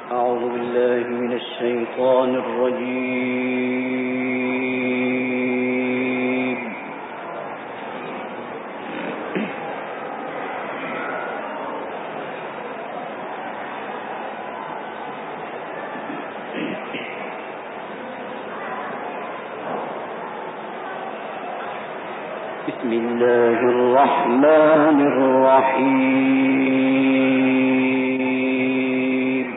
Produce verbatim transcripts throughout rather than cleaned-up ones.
أعوذ بالله من الشيطان الرجيم. بسم الله الرحمن الرحيم.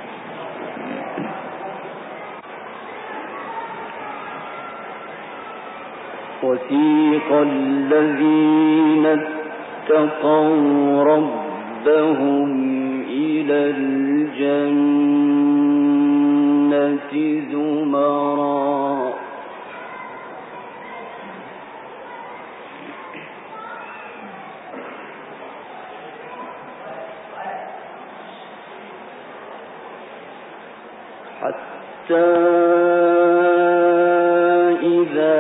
وسيق الذين اتقوا ربهم إلى الجنة زمرا حتى إذا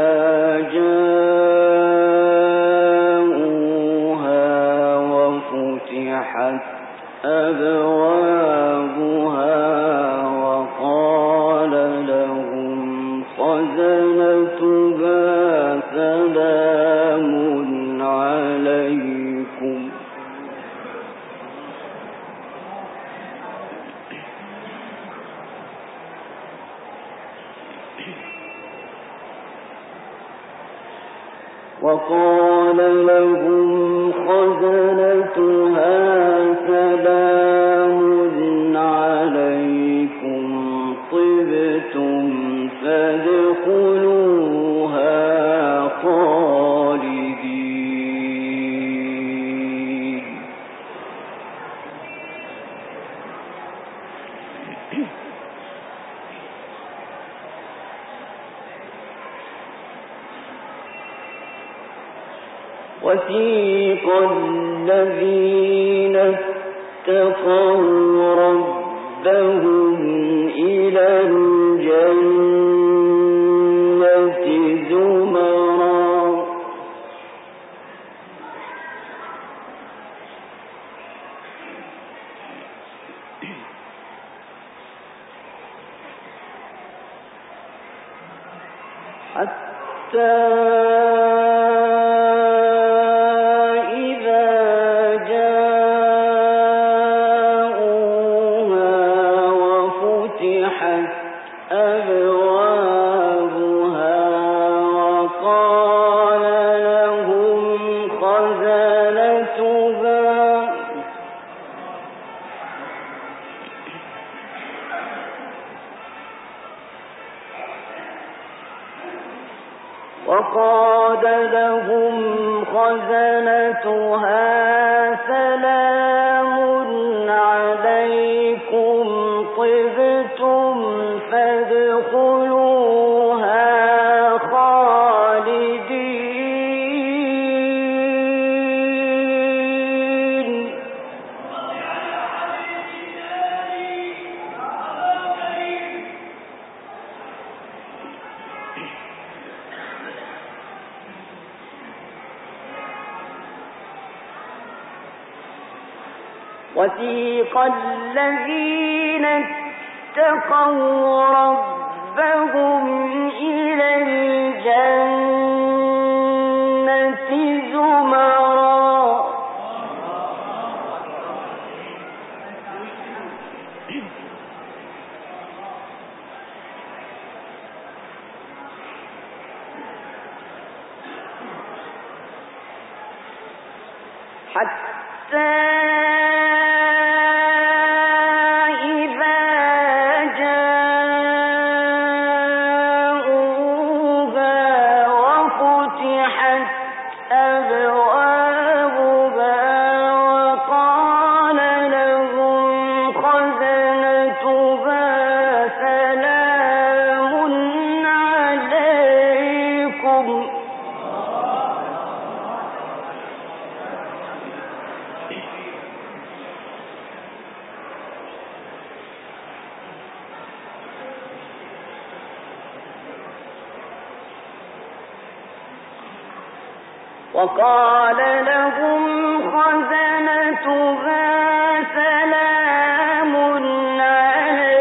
جاءوها وفتحت أبوابها وقال لهم خزنتها سلام عليكم وقال لهم خزنتها سلام عليكم طبتم فادخلوها خالدين. وسيق الذين اتقوا ربهم إلى الجنة زمرا حتى وقال لهم خزنتها سلام عليكم طبتم فادخلوها خالدين. وسيق الذين اتقوا ربهم إلى الجنة زمرا حتى وقال لهم خزنتها سلام عليكم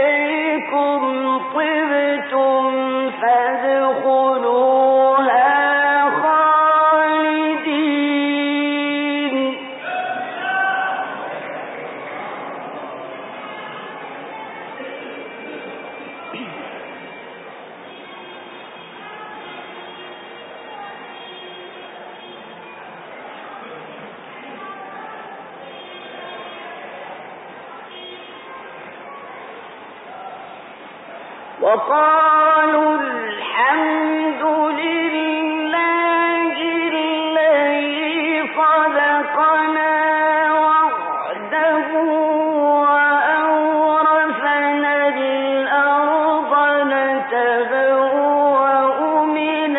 وقالوا الحمد لله الذي صدقنا وعده وأورثنا الأرض نتبوأ من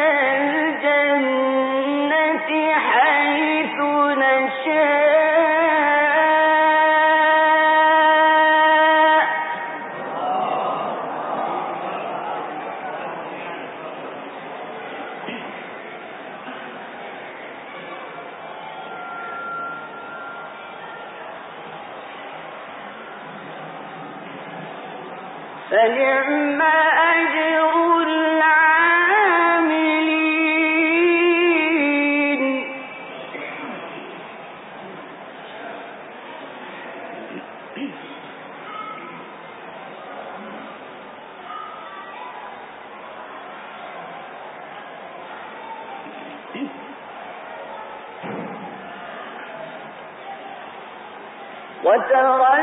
الجنة حيث نشاء. فنعم أجر العاملين. وترى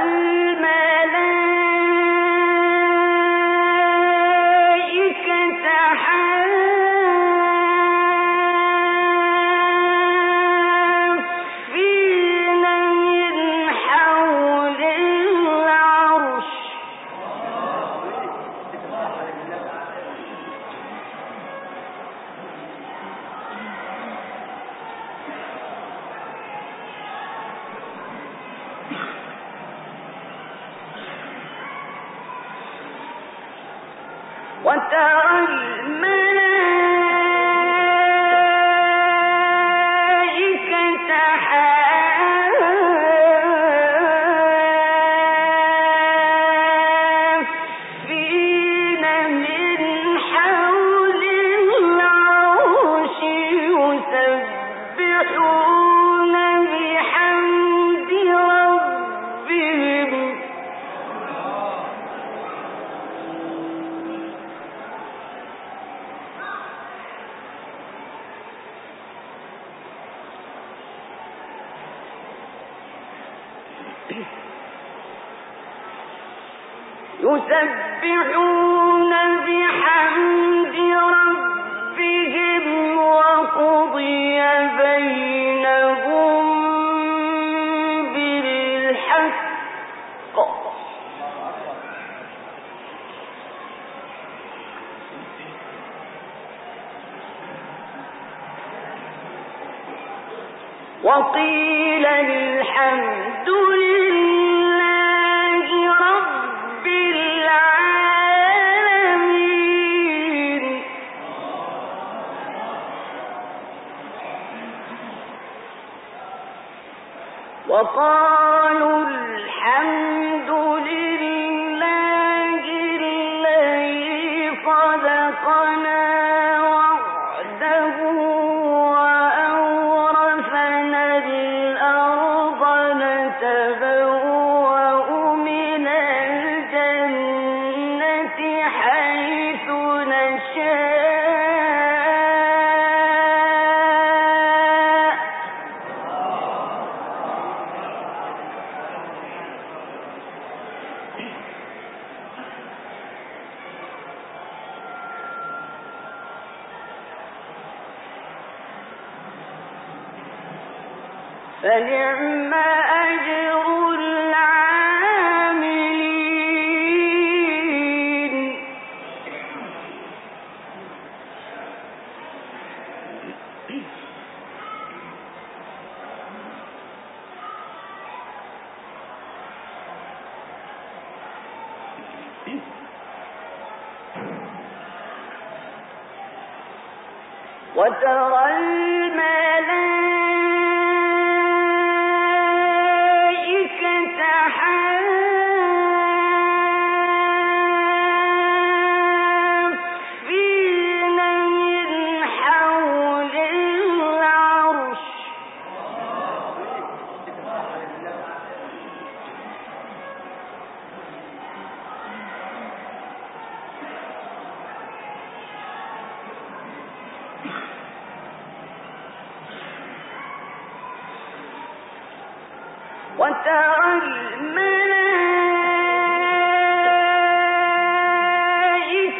الملائكة حافين من حول العرش وترى الملائكة حافين من حول العرش يسبحون بحمد ربهم يسبحون بحمد ربهم وقضي بينهم بالحق وقيل الحمد لله رب العالمين. وقالوا الحمد لله الذي صدقنا وعده وأورثنا الأرض نتبوأ من الجنة حيث نشاء. فنعم أجر العاملين. وترى الملائكة حافين من حول العرش وترى الملائكة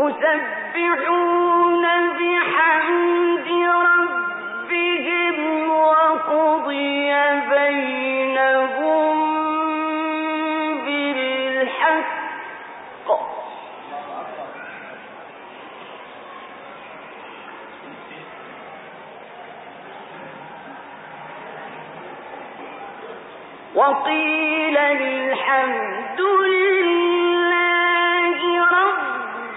يسبحون بحمد ربهم وقضي بينهم بالحق وقيل الحمد لله رب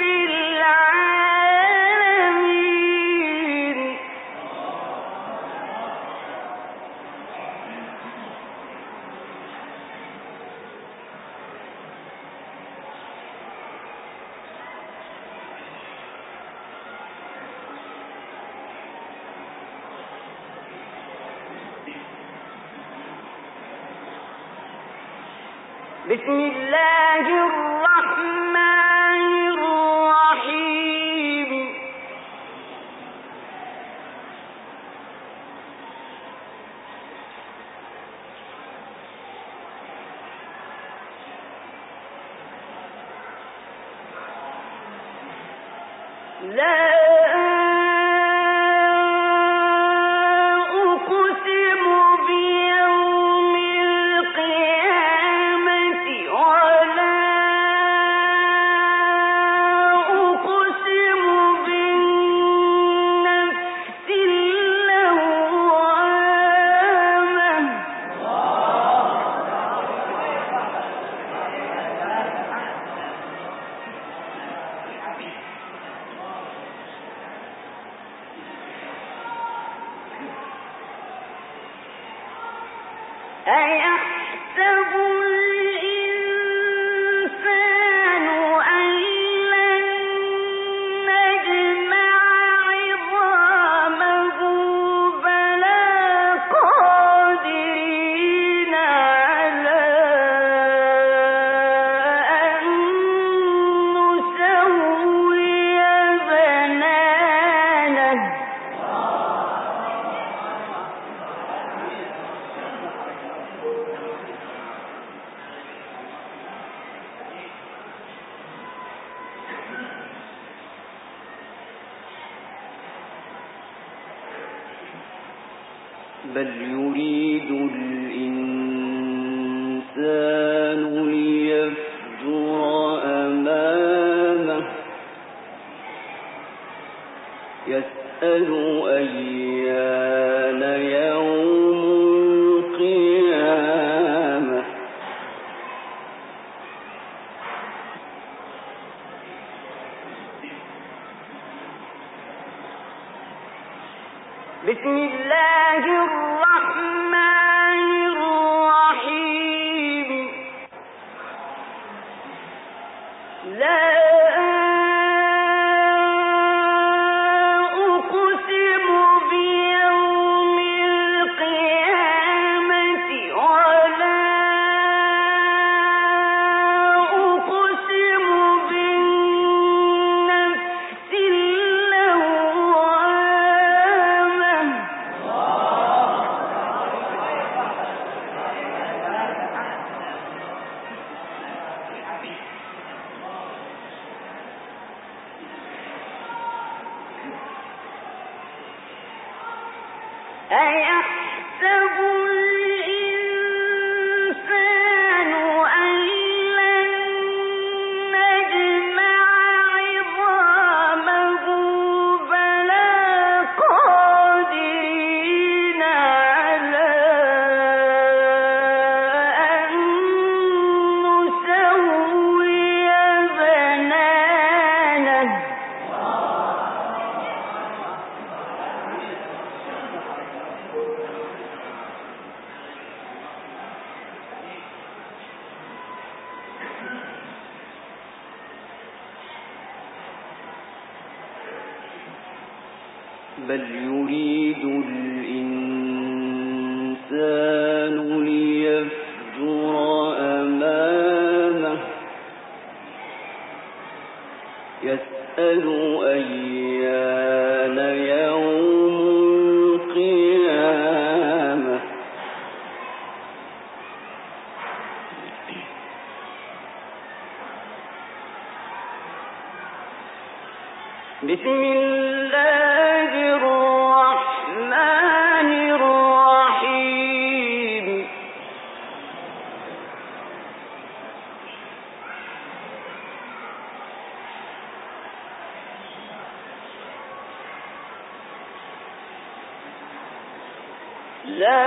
العالمين. بسم الله الرحمن الرحيم. لا أيحسب الإنسان أن لن نجمع عظامه بلى قادرين على أن نسوي بنانه. بل يريد الإنسان ليفجر أمامه يسأل أيان يوم القيامة. بسم الله الرحمن الرحيم. لا أقسم بيوم القيامة ولا أقسم بالنفس اللوامة. أيحسب الإنسان أن لن نجمع عظامه بلى قادرين على أن نسوي بنانه. بل يريد الإنسان ليفجر أمامه يسأل أيان يوم القيامة. بسم الله الرحمن الرحيم لا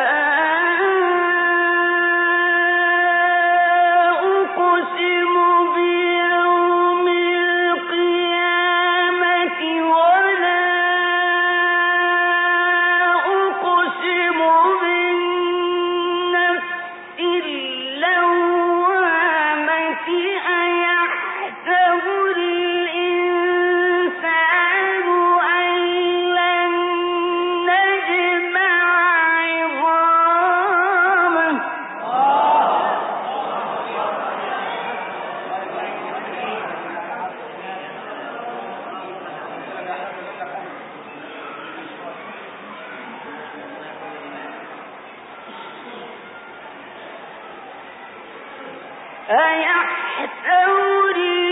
أيحسب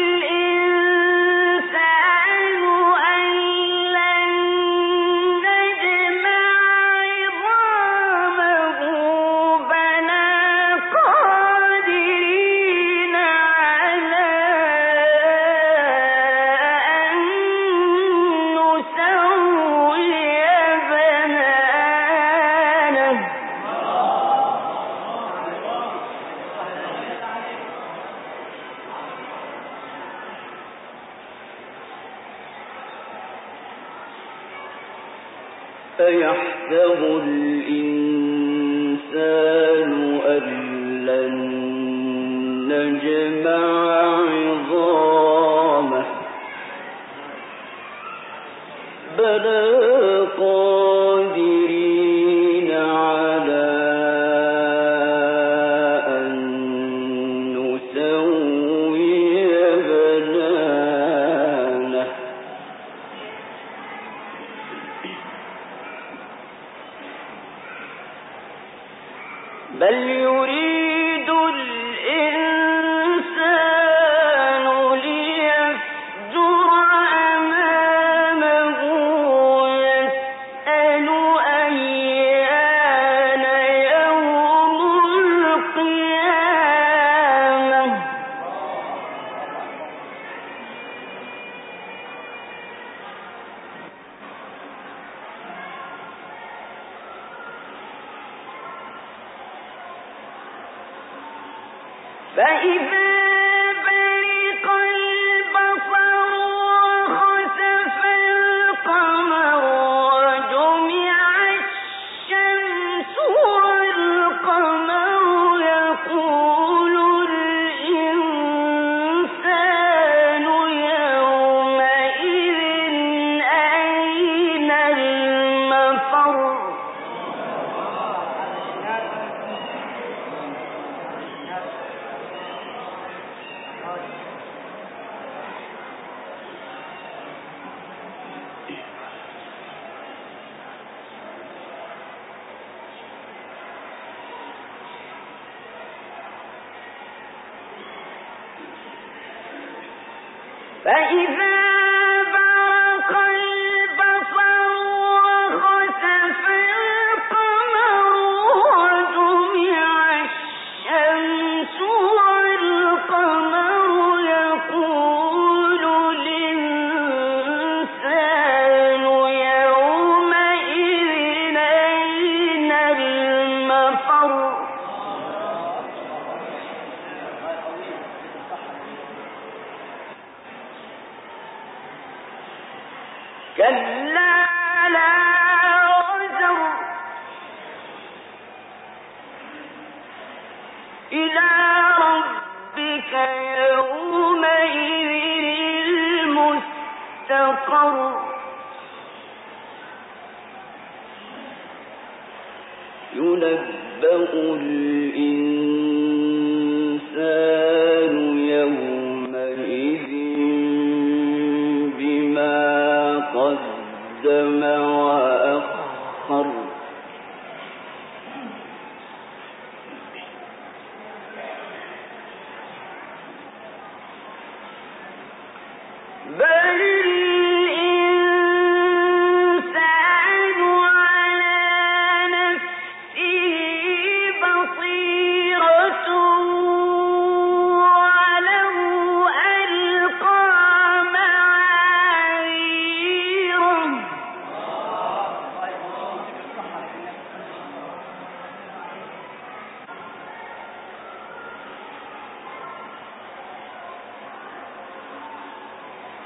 الإنسان أن لن نجمع عظامه بلى قادرين على أن نسوي بنانه أيحسب الإنسان أن لن نجمع عظامه بلى قادرين على أن نسوي بنانه بل يريد الإنسان ليفجر أمامه يسأل أيان يوم القيامة فإذا برق البصر وخسف القمر وجمع الشمس والقمر يقول الإنسان يومئذ أين المفر فإذا برق البصر وخسف القمر وجمع الشمس والقمر يقول الإنسان يومئذ أين المفر كلا لا وزر إلى ربك يومئذ المستقر ينبأ الإنسان يومئذ بما قدم وأخر بل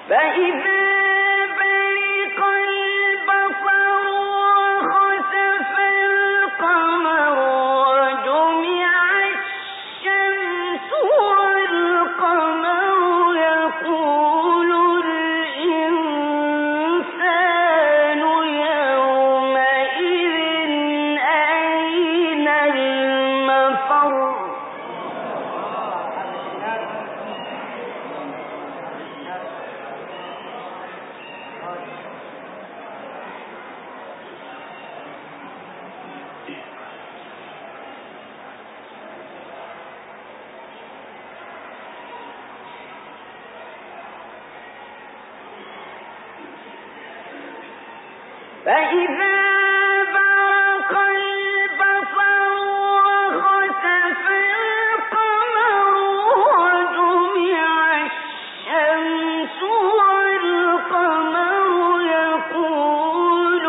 فإذا برق البصر وخسف القمر وجمع الشمس والقمر يقول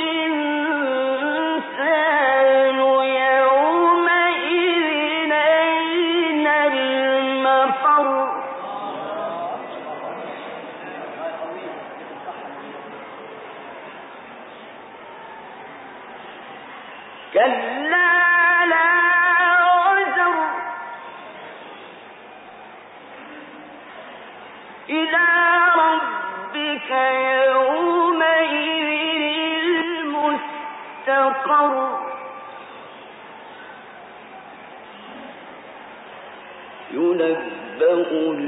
الإنسان يومئذ أين المفر كلا لا وزر إلى ربك يومئذ المستقر ينبأ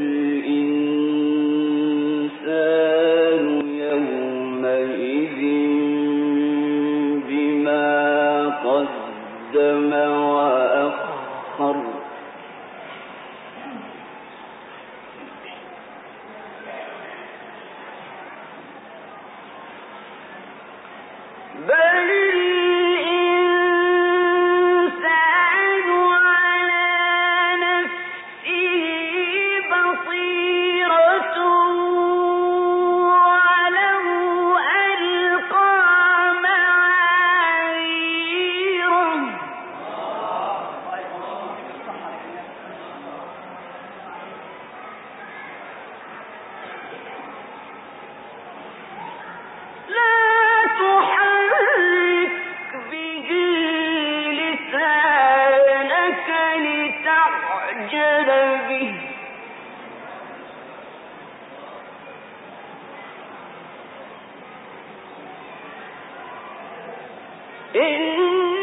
الإنسان يومئذ بما قدم وأخر بل الإنسان على نفسه بصيرة ولو ألقى معاذيره لا تحرك به لسانك لتعجل به إن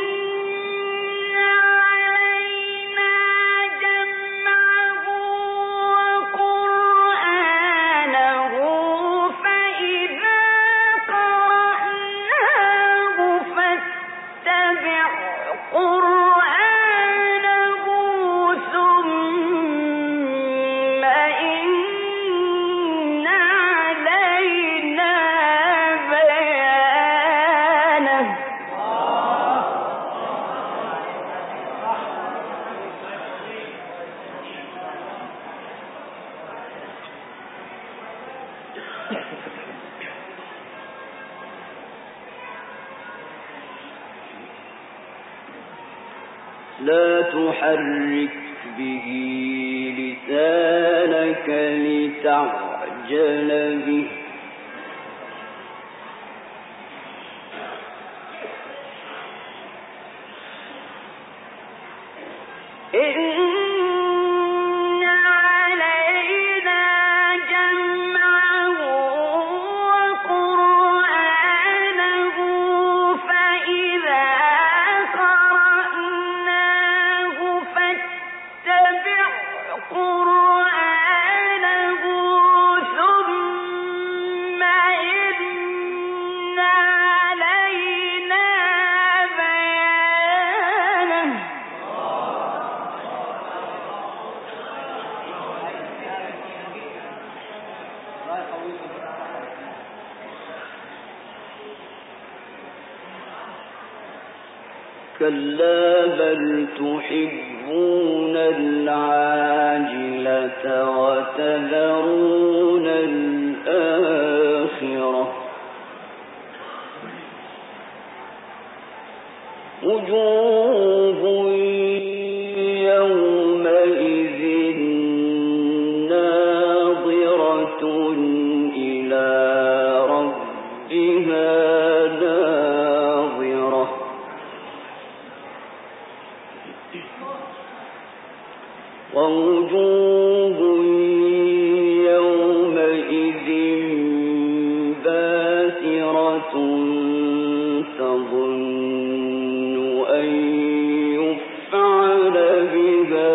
علينا جمعه وقرآنه فإذا قرأناه فاتبع قرآنه ثم إن علينا بيانه لا تحرك به لسانك لتعجل به إن علينا جمعه وقرآنه فإذا قرأناه فاتبع قرآنه ثم إن علينا بيانه كلا بل تحبون العاجلة وتذرون الآخرة وجوه يومئذ ناظرة ووجوه يومئذ باسرة تظن أن يفعل بها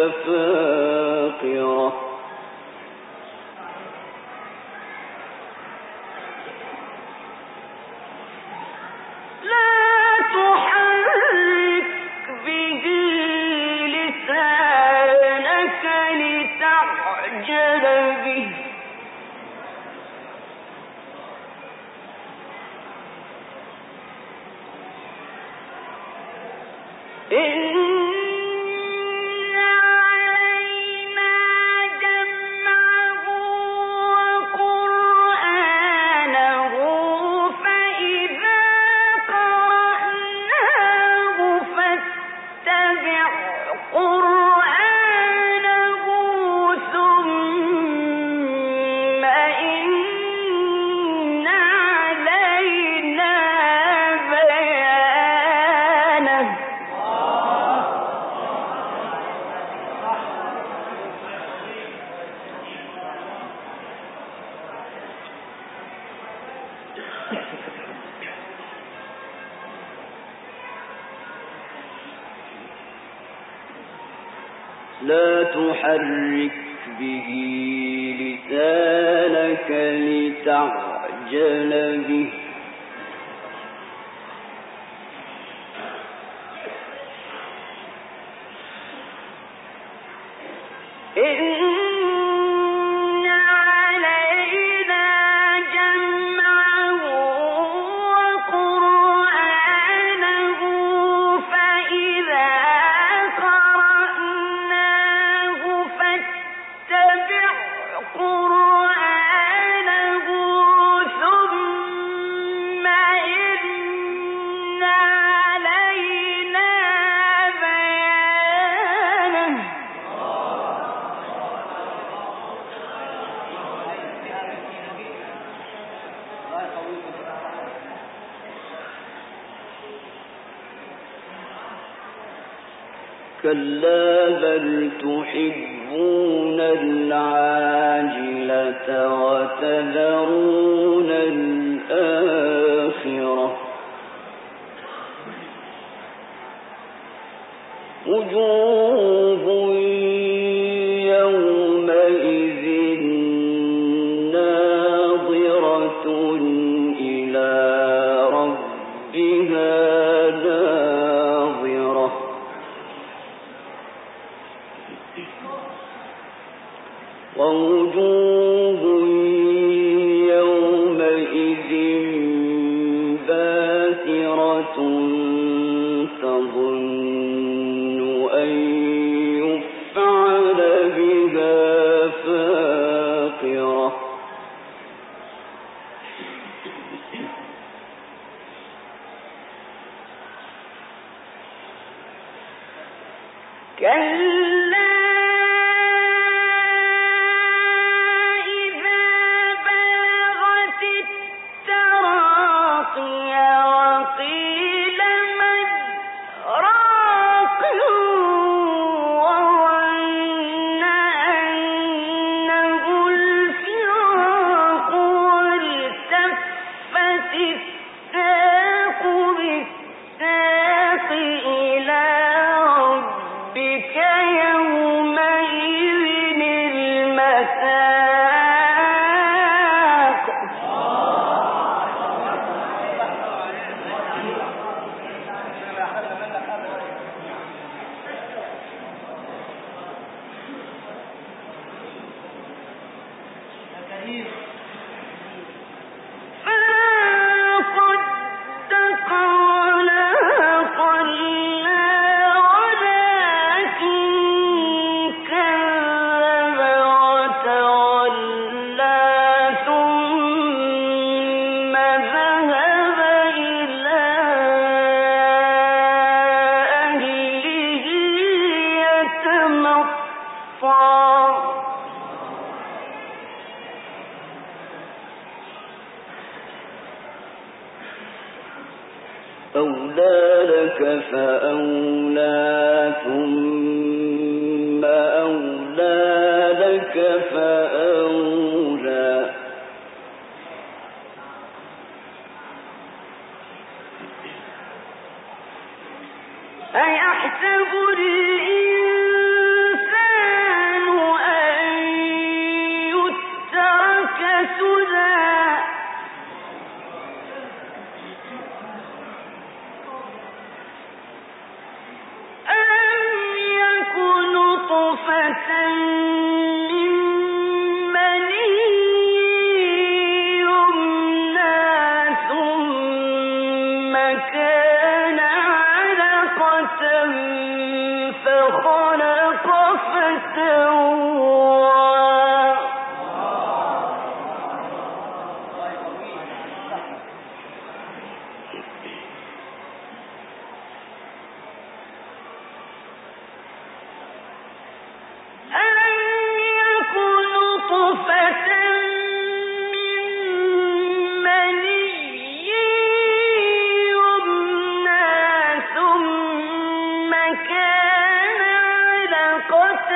فاقرة لا تحرك به لسانك لتعجل به كلا بل تحبون العاجلة وتذرون الآخرة وجوه يومئذ ناظرة إلى ربها ناظرة ووجوه يومئذ باسرة تظن أن يفعل بها فاقرة كلا أولى لك فأولى لك فأولى أيحسب الإنسان أن يترك سدى ألم يك نطفة من مني يمنى ثم كان علقة فخلق فسوى ألم يك نطفة من مني يمنى ثم كان علقة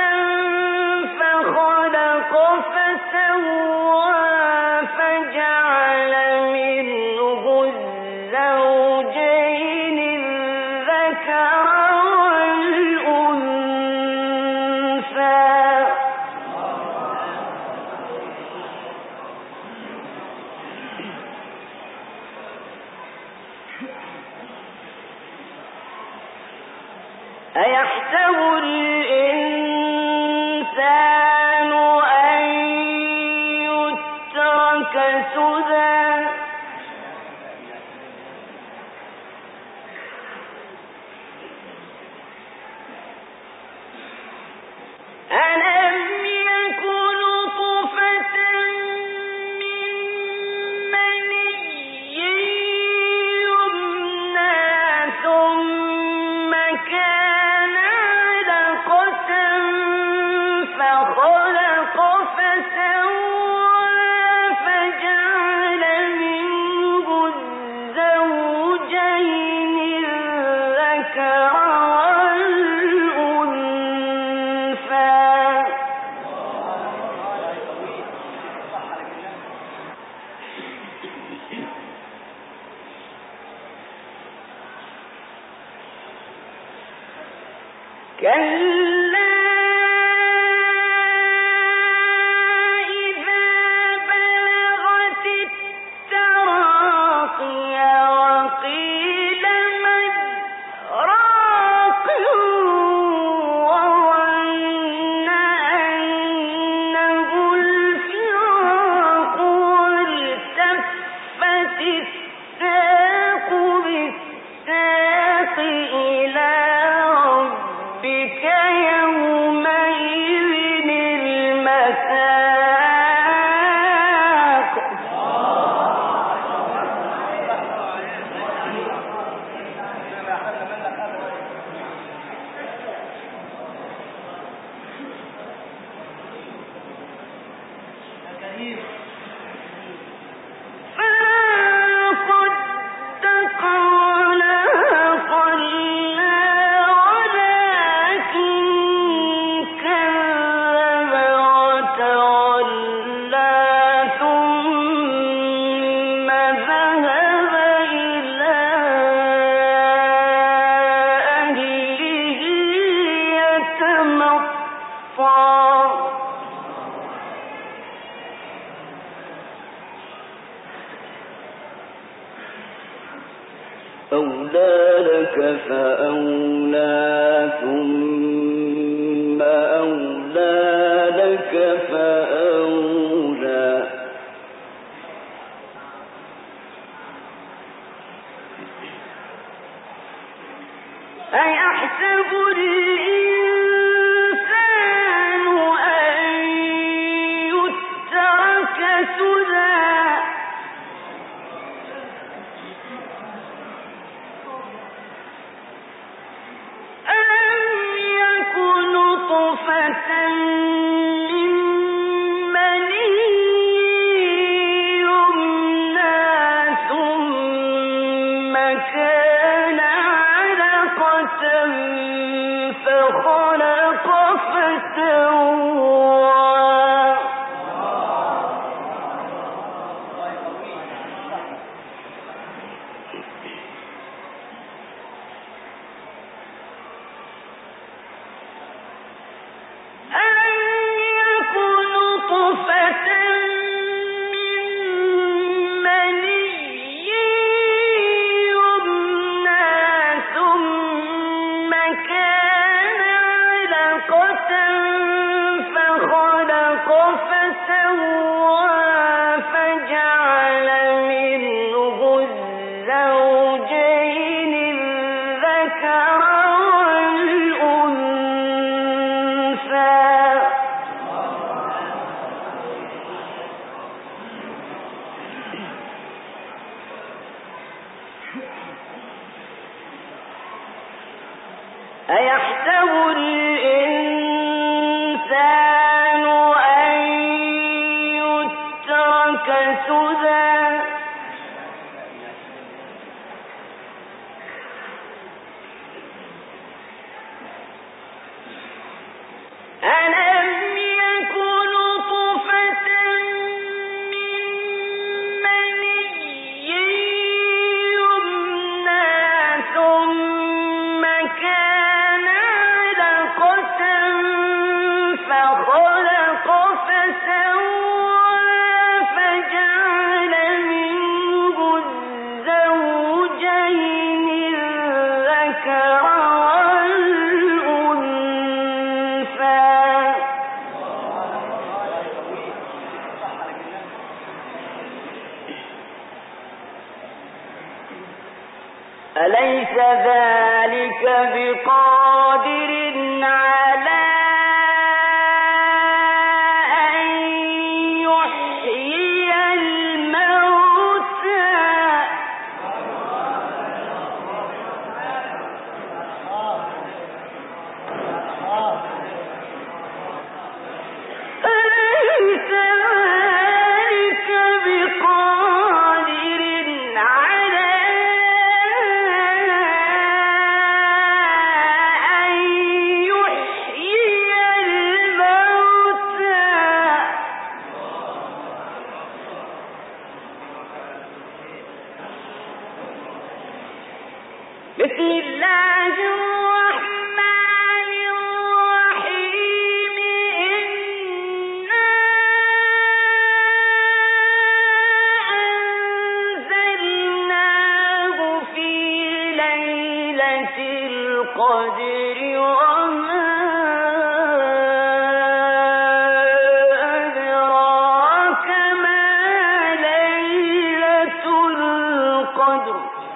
فخلق فسوى فجعل منه الزوجين الذكر والأنثى أيحسب الإنسان أن يترك سدى ألم يك نطفة من مني يمنى ثم كان علقة فخلق فسوى فجعل منه الزوجين الذكر والأنثى كلا إذا بلغت التراقي وقيل من راق وظن أنه الفراق والتفت الساق بالساق إلى ربك يومئذ المساق فصدق ولصلى ولكن كذب وتولى ثم ذهب إلى أهله يتمطى أولى لك فأولى ثم أولى لك فأولى أيحسب الإنسان أن يترك سدى ألم يك نطفة من مني يمنى ثم كان علقة فخلق فسوى فخلق فسوى فجعل منه الزوجين الذكر والأنثى أيحسب الإنسان أن يترك سدى ألم يك نطفة من مني يمنى ثم كان علقة فخلق فسوى فجعل منه الزوجين الذكر والأنثى أليس ذلك بقادر على أن يحيي الموتى أليس ذلك بقادر على أن يحيي الموتى بسم الله الرحمن الرحيم إنا أنزلناه في ليلة القدر وما أدراك ما ليلة القدر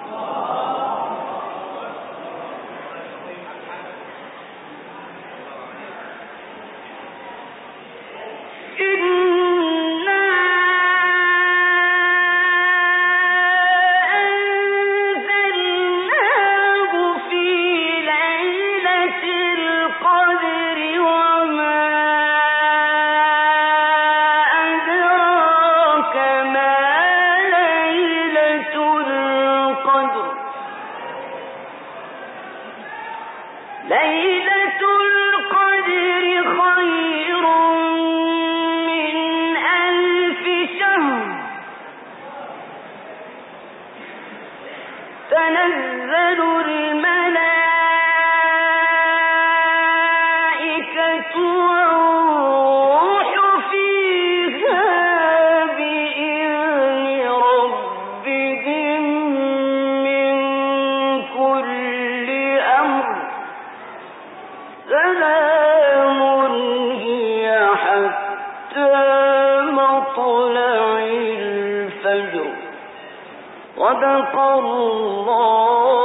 إنا أنزلناه في ليلة القدر وما أدراك ما ليلة القدر ليلة القدر خير من ألف شهر تنزل الملائكة والروح فيها بإذن ربهم من كل أمر سلام هي حتى مطلع الفجر صدق الله